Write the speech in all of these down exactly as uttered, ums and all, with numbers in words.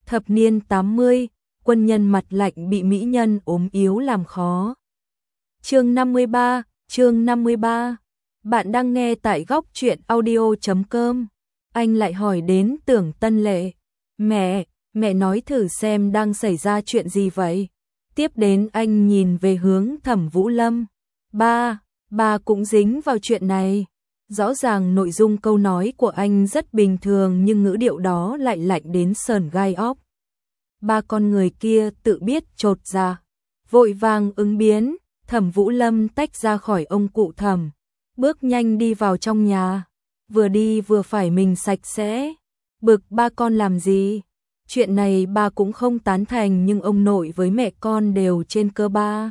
Thập niên tám mươi, quân nhân mặt lạnh bị mỹ nhân ốm yếu làm khó. Chương năm mươi ba, chương năm mươi ba. Bạn đang nghe tại góc truyện audio chấm com. Anh lại hỏi đến Tưởng Tân Lệ. Mẹ, mẹ nói thử xem đang xảy ra chuyện gì vậy? Tiếp đến anh nhìn về hướng Thẩm Vũ Lâm. Ba, ba cũng dính vào chuyện này. Rõ ràng nội dung câu nói của anh rất bình thường nhưng ngữ điệu đó lại lạnh đến sởn gai óc. Ba con người kia tự biết chột dạ, vội vàng ứng biến. Thẩm Vũ Lâm tách ra khỏi ông cụ Thẩm, bước nhanh đi vào trong nhà, vừa đi vừa phải mình sạch sẽ. Bực ba con làm gì? Chuyện này ba cũng không tán thành nhưng ông nội với mẹ con đều trên cơ ba.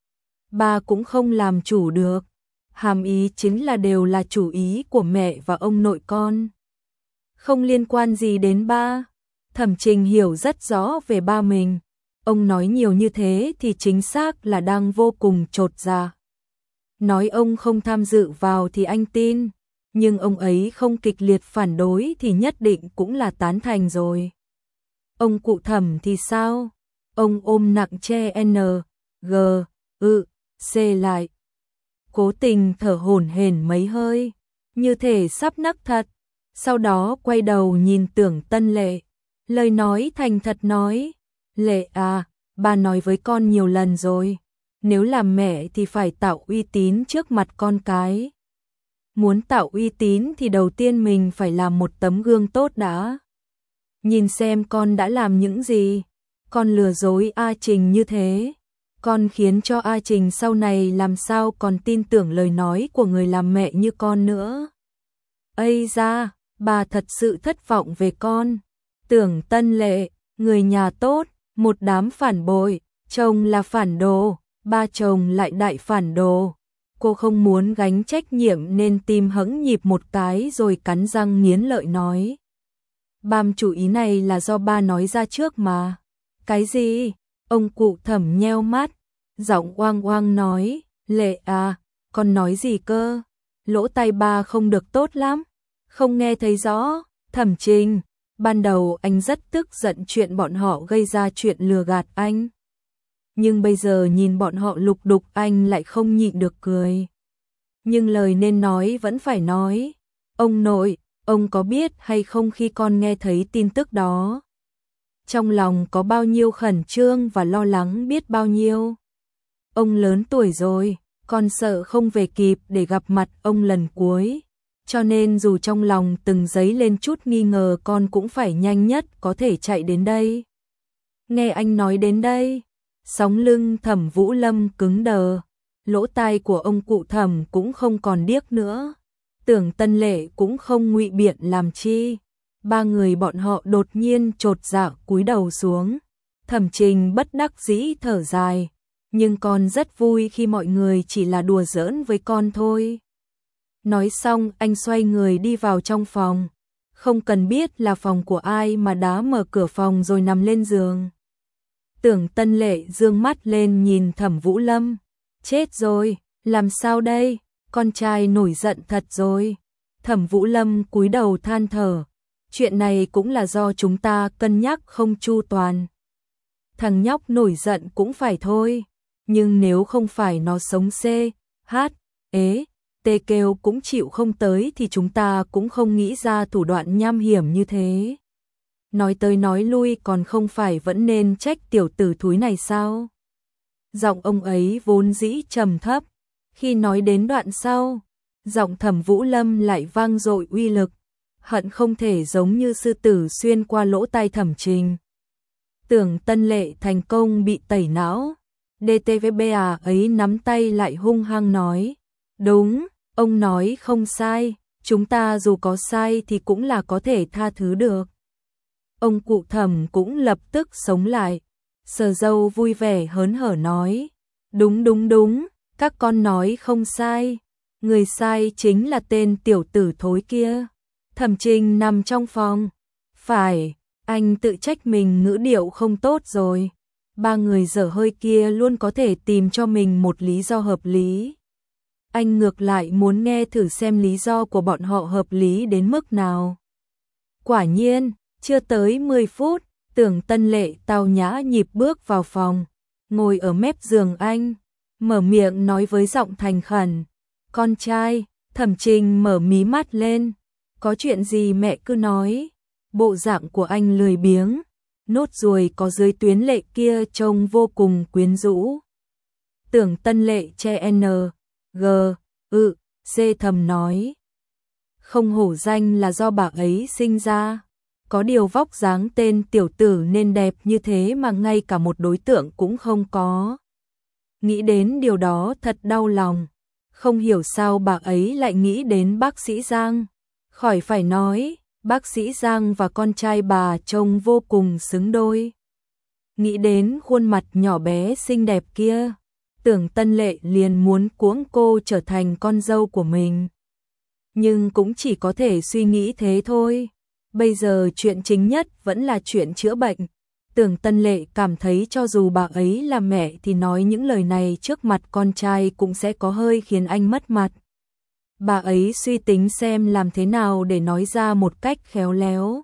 Ba cũng không làm chủ được. Hàm ý chính là đều là chủ ý của mẹ và ông nội con. Không liên quan gì đến ba. Thẩm Trình hiểu rất rõ về ba mình. Ông nói nhiều như thế thì chính xác là đang vô cùng chột dạ. Nói ông không tham dự vào thì anh tin, nhưng ông ấy không kịch liệt phản đối thì nhất định cũng là tán thành rồi. Ông cụ Thẩm thì sao? Ông ôm nặng che N, G, ư, C lại. Cố tình thở hổn hển mấy hơi, như thể sắp nấc thật. Sau đó quay đầu nhìn Tưởng Tân Lệ. Lời nói thành thật nói. Lệ à, ba nói với con nhiều lần rồi. Nếu làm mẹ thì phải tạo uy tín trước mặt con cái. Muốn tạo uy tín thì đầu tiên mình phải làm một tấm gương tốt đã. Nhìn xem con đã làm những gì. Con lừa dối A Trình như thế. Con khiến cho A Trình sau này làm sao còn tin tưởng lời nói của người làm mẹ như con nữa. Ây da, bà thật sự thất vọng về con. Tưởng Tân Lệ, người nhà tốt, một đám phản bội, chồng là phản đồ, ba chồng lại đại phản đồ. Cô không muốn gánh trách nhiệm nên tim hẫng nhịp một cái rồi cắn răng nghiến lợi nói. Bam chủ ý này là do ba nói ra trước mà. Cái gì? Ông cụ Thẩm nheo mắt, giọng oang oang nói, Lệ à, con nói gì cơ? Lỗ tai ba không được tốt lắm, không nghe thấy rõ. Thẩm Trình, ban đầu anh rất tức giận chuyện bọn họ gây ra chuyện lừa gạt anh. Nhưng bây giờ nhìn bọn họ lục đục anh lại không nhịn được cười. Nhưng lời nên nói vẫn phải nói. Ông nội, ông có biết hay không khi con nghe thấy tin tức đó? Trong lòng có bao nhiêu khẩn trương và lo lắng biết bao nhiêu. Ông lớn tuổi rồi, con sợ không về kịp để gặp mặt ông lần cuối. Cho nên dù trong lòng từng dấy lên chút nghi ngờ con cũng phải nhanh nhất có thể chạy đến đây. Nghe anh nói đến đây, sóng lưng Thẩm Vũ Lâm cứng đờ, lỗ tai của ông cụ Thẩm cũng không còn điếc nữa. Tưởng Tân Lệ cũng không ngụy biện làm chi. Ba người bọn họ đột nhiên chột dạ cúi đầu xuống. Thẩm Trình bất đắc dĩ thở dài, nhưng con rất vui khi mọi người chỉ là đùa giỡn với con thôi. Nói xong anh xoay người đi vào trong phòng. Không cần biết là phòng của ai mà đã mở cửa phòng rồi nằm lên giường. Tưởng Tân Lệ dương mắt lên nhìn Thẩm Vũ Lâm. Chết rồi, làm sao đây? Con trai nổi giận thật rồi. Thẩm Vũ Lâm cúi đầu than thở. Chuyện này cũng là do chúng ta cân nhắc không chu toàn. Thằng nhóc nổi giận cũng phải thôi. Nhưng nếu không phải nó sống C, H, ế, tê kêu cũng chịu không tới thì chúng ta cũng không nghĩ ra thủ đoạn nham hiểm như thế. Nói tới nói lui còn không phải vẫn nên trách tiểu tử thúi này sao? Giọng ông ấy vốn dĩ trầm thấp. Khi nói đến đoạn sau, giọng Thẩm Vũ Lâm lại vang dội uy lực. Hận không thể giống như sư tử xuyên qua lỗ tai Thẩm Trình. Tưởng Tân Lệ thành công bị tẩy não. đê tê vê bê à ấy nắm tay lại hung hăng nói. Đúng, ông nói không sai, chúng ta dù có sai thì cũng là có thể tha thứ được. Ông cụ Thẩm cũng lập tức sống lại. Sờ râu vui vẻ hớn hở nói. Đúng đúng đúng, các con nói không sai. Người sai chính là tên tiểu tử thối kia. Thẩm Trình nằm trong phòng. Phải, anh tự trách mình ngữ điệu không tốt rồi. Ba người dở hơi kia luôn có thể tìm cho mình một lý do hợp lý. Anh ngược lại muốn nghe thử xem lý do của bọn họ hợp lý đến mức nào. Quả nhiên, chưa tới mười phút, Tưởng Tân Lệ tao nhã nhịp bước vào phòng, ngồi ở mép giường anh, mở miệng nói với giọng thành khẩn. Con trai, Thẩm Trình mở mí mắt lên. Có chuyện gì mẹ cứ nói. Bộ dạng của anh lười biếng, nốt ruồi có dưới tuyến lệ kia trông vô cùng quyến rũ. Tưởng Tân Lệ che N, G, ự, C thầm nói. Không hổ danh là do bà ấy sinh ra. Có điều vóc dáng tên tiểu tử nên đẹp như thế mà ngay cả một đối tượng cũng không có. Nghĩ đến điều đó thật đau lòng. Không hiểu sao bà ấy lại nghĩ đến bác sĩ Giang. Khỏi phải nói, bác sĩ Giang và con trai bà trông vô cùng xứng đôi. Nghĩ đến khuôn mặt nhỏ bé xinh đẹp kia, Tưởng Tân Lệ liền muốn cuống cô trở thành con dâu của mình. Nhưng cũng chỉ có thể suy nghĩ thế thôi. Bây giờ chuyện chính nhất vẫn là chuyện chữa bệnh. Tưởng Tân Lệ cảm thấy cho dù bà ấy là mẹ thì nói những lời này trước mặt con trai cũng sẽ có hơi khiến anh mất mặt. Bà ấy suy tính xem làm thế nào để nói ra một cách khéo léo.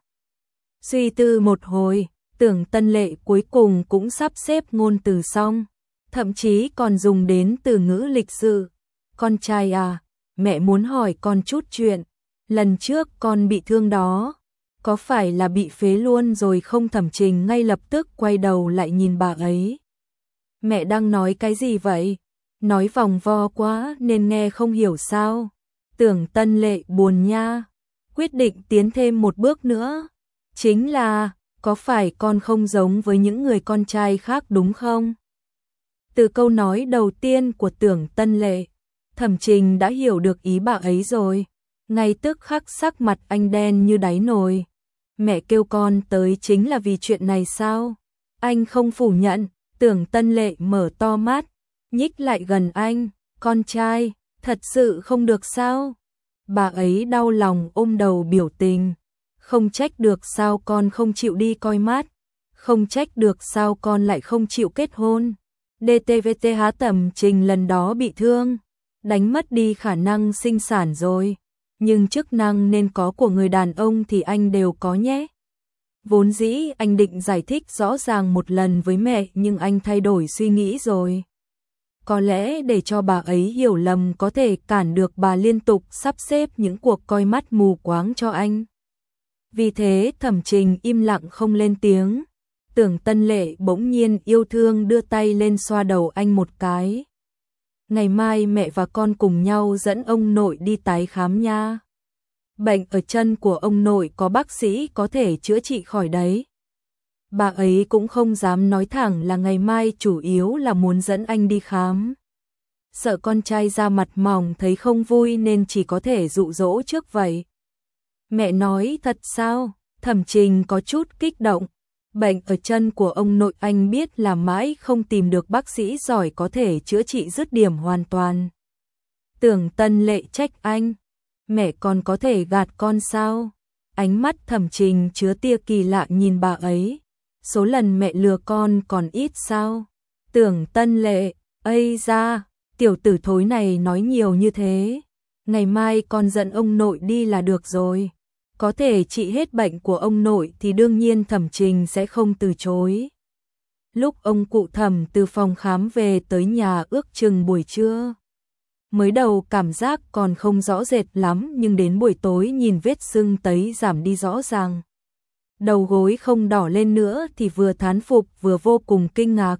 Suy tư một hồi, Tưởng Tân Lệ cuối cùng cũng sắp xếp ngôn từ xong, thậm chí còn dùng đến từ ngữ lịch sự. Con trai à, mẹ muốn hỏi con chút chuyện. Lần trước con bị thương đó, có phải là bị phế luôn rồi không? Thẩm Trình ngay lập tức quay đầu lại nhìn bà ấy. Mẹ đang nói cái gì vậy? Nói vòng vo quá nên nghe không hiểu sao? Tưởng Tân Lệ buồn nha, quyết định tiến thêm một bước nữa. Chính là, có phải con không giống với những người con trai khác đúng không? Từ câu nói đầu tiên của Tưởng Tân Lệ, Thẩm Trình đã hiểu được ý bà ấy rồi. Ngay tức khắc sắc mặt anh đen như đáy nồi. Mẹ kêu con tới chính là vì chuyện này sao? Anh không phủ nhận. Tưởng Tân Lệ mở to mắt, nhích lại gần anh. Con trai, thật sự không được sao? Bà ấy đau lòng ôm đầu biểu tình. Không trách được sao con không chịu đi coi mắt. Không trách được sao con lại không chịu kết hôn. đê tê vê tê há Thẩm Trình lần đó bị thương, đánh mất đi khả năng sinh sản rồi. Nhưng chức năng nên có của người đàn ông thì anh đều có nhé. Vốn dĩ anh định giải thích rõ ràng một lần với mẹ nhưng anh thay đổi suy nghĩ rồi. Có lẽ để cho bà ấy hiểu lầm có thể cản được bà liên tục sắp xếp những cuộc coi mắt mù quáng cho anh. Vì thế Thẩm Trình im lặng không lên tiếng. Tưởng Tân Lệ bỗng nhiên yêu thương đưa tay lên xoa đầu anh một cái. Ngày mai mẹ và con cùng nhau dẫn ông nội đi tái khám nha. Bệnh ở chân của ông nội có bác sĩ có thể chữa trị khỏi đấy. Bà ấy cũng không dám nói thẳng là ngày mai, chủ yếu là muốn dẫn anh đi khám. Sợ con trai ra mặt mỏng thấy không vui nên chỉ có thể dụ dỗ trước vậy. Mẹ nói thật sao? Thẩm Trình có chút kích động. Bệnh ở chân của ông nội anh biết là mãi không tìm được bác sĩ giỏi có thể chữa trị dứt điểm hoàn toàn. Tưởng Tân Lệ trách anh. Mẹ còn có thể gạt con sao? Ánh mắt Thẩm Trình chứa tia kỳ lạ nhìn bà ấy. Số lần mẹ lừa con còn ít sao? Tưởng Tân Lệ, ây da, tiểu tử thối này nói nhiều như thế. Ngày mai con dẫn ông nội đi là được rồi. Có thể trị hết bệnh của ông nội thì đương nhiên Thẩm Trình sẽ không từ chối. Lúc ông cụ Thẩm từ phòng khám về tới nhà ước chừng buổi trưa. Mới đầu cảm giác còn không rõ rệt lắm nhưng đến buổi tối nhìn vết sưng tấy giảm đi rõ ràng. Đầu gối không đỏ lên nữa thì vừa thán phục vừa vô cùng kinh ngạc.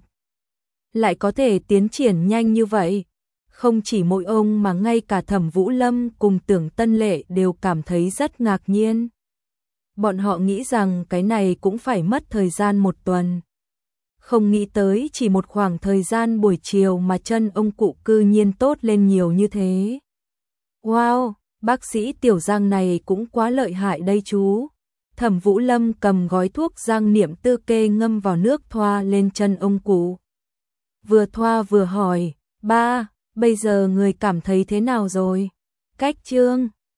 Lại có thể tiến triển nhanh như vậy. Không chỉ mỗi ông mà ngay cả Thẩm Vũ Lâm cùng Tưởng Tân Lệ đều cảm thấy rất ngạc nhiên. Bọn họ nghĩ rằng cái này cũng phải mất thời gian một tuần. Không nghĩ tới chỉ một khoảng thời gian buổi chiều mà chân ông cụ cư nhiên tốt lên nhiều như thế. Wow, bác sĩ Tiểu Giang này cũng quá lợi hại đây chú. Thẩm Vũ Lâm cầm gói thuốc Giang Niệm Tư kê ngâm vào nước thoa lên chân ông cụ. Vừa thoa vừa hỏi, ba, bây giờ người cảm thấy thế nào rồi? Cách chương